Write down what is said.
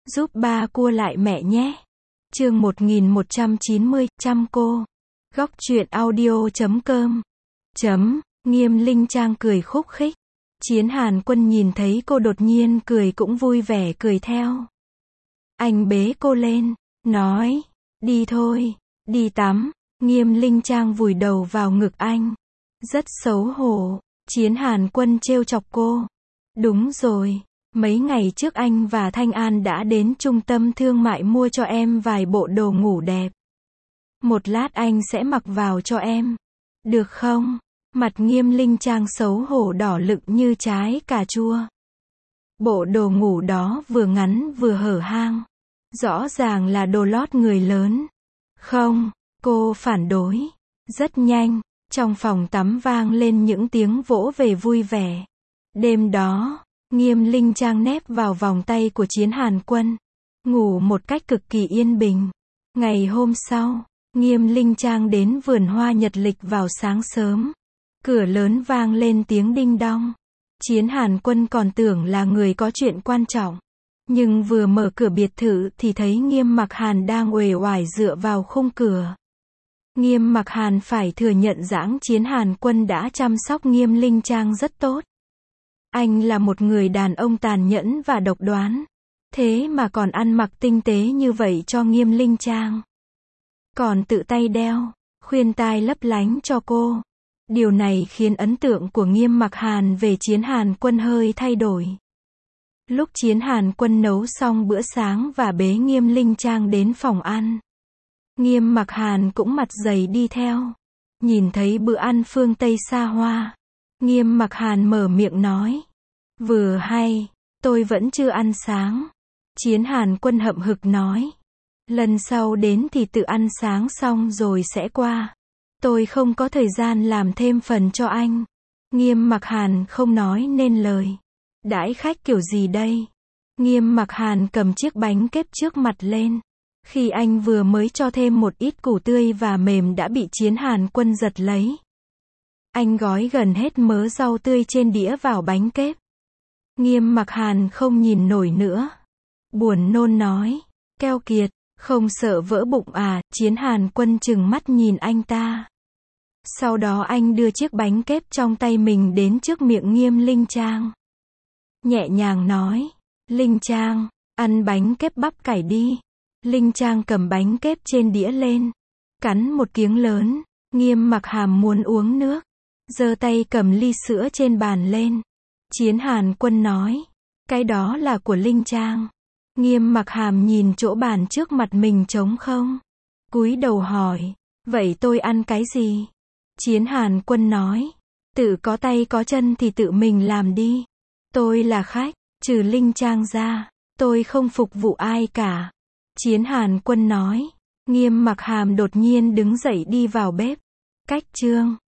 giúp ba cua lại mẹ nhé. Chương 1190, chăm cô. Góc truyện audio.com. Nghiêm Linh Trang cười khúc khích. Chiến Hàn Quân nhìn thấy cô đột nhiên cười cũng vui vẻ cười theo. Anh bế cô lên, nói, đi thôi, đi tắm. Nghiêm Linh Trang vùi đầu vào ngực anh. Rất xấu hổ. Chiến Hàn Quân trêu chọc cô. Đúng rồi, mấy ngày trước anh và Thanh An đã đến trung tâm thương mại mua cho em vài bộ đồ ngủ đẹp. Một lát anh sẽ mặc vào cho em. Được không? Mặt Nghiêm Linh Trang xấu hổ đỏ lựng như trái cà chua. Bộ đồ ngủ đó vừa ngắn vừa hở hang. Rõ ràng là đồ lót người lớn. Không, cô phản đối. Rất nhanh, trong phòng tắm vang lên những tiếng vỗ về vui vẻ. Đêm đó, Nghiêm Linh Trang nép vào vòng tay của Chiến Hàn Quân, ngủ một cách cực kỳ yên bình. Ngày hôm sau, Nghiêm Linh Trang đến vườn hoa nhật lịch vào sáng sớm. Cửa lớn vang lên tiếng đinh đong. Chiến Hàn Quân còn tưởng là người có chuyện quan trọng. Nhưng vừa mở cửa biệt thự thì thấy Nghiêm Mặc Hàn đang uể oải dựa vào khung cửa. Nghiêm Mặc Hàn phải thừa nhận rằng Chiến Hàn Quân đã chăm sóc Nghiêm Linh Trang rất tốt. Anh là một người đàn ông tàn nhẫn và độc đoán. Thế mà còn ăn mặc tinh tế như vậy cho Nghiêm Linh Trang. Còn tự tay đeo khuyên tai lấp lánh cho cô. Điều này khiến ấn tượng của Nghiêm Mặc Hàn về Chiến Hàn Quân hơi thay đổi. Lúc Chiến Hàn Quân nấu xong bữa sáng và bế Nghiêm Linh Trang đến phòng ăn, Nghiêm Mặc Hàn cũng mặt dày đi theo. Nhìn thấy bữa ăn phương Tây xa hoa, Nghiêm Mặc Hàn mở miệng nói. Vừa hay, tôi vẫn chưa ăn sáng. Chiến Hàn Quân hậm hực nói. Lần sau đến thì tự ăn sáng xong rồi sẽ qua. Tôi không có thời gian làm thêm phần cho anh. Nghiêm Mặc Hàn không nói nên lời. Đãi khách kiểu gì đây? Nghiêm Mặc Hàn cầm chiếc bánh kếp trước mặt lên. Khi anh vừa mới cho thêm một ít củ tươi và mềm đã bị Chiến Hàn Quân giật lấy. Anh gói gần hết mớ rau tươi trên đĩa vào bánh kếp. Nghiêm Mặc Hàn không nhìn nổi nữa. Buồn nôn nói. Keo kiệt, không sợ vỡ bụng à? Chiến Hàn Quân trừng mắt nhìn anh ta. Sau đó anh đưa chiếc bánh kếp trong tay mình đến trước miệng Nghiêm Linh Trang. Nhẹ nhàng nói. Linh Trang, ăn bánh kếp bắp cải đi. Linh Trang cầm bánh kếp trên đĩa lên. Cắn một miếng lớn. Nghiêm Mặc Hàn muốn uống nước. Giơ tay cầm ly sữa trên bàn lên. Chiến Hàn Quân nói. Cái đó là của Linh Trang. Nghiêm Mặc Hàn nhìn chỗ bàn trước mặt mình trống không. Cúi đầu hỏi. Vậy tôi ăn cái gì? Chiến Hàn Quân nói. Tự có tay có chân thì tự mình làm đi. Tôi là khách, trừ Linh Trang ra, tôi không phục vụ ai cả. Chiến Hàn Quân nói. Nghiêm Mặc Hàn đột nhiên đứng dậy đi vào bếp. Cách chương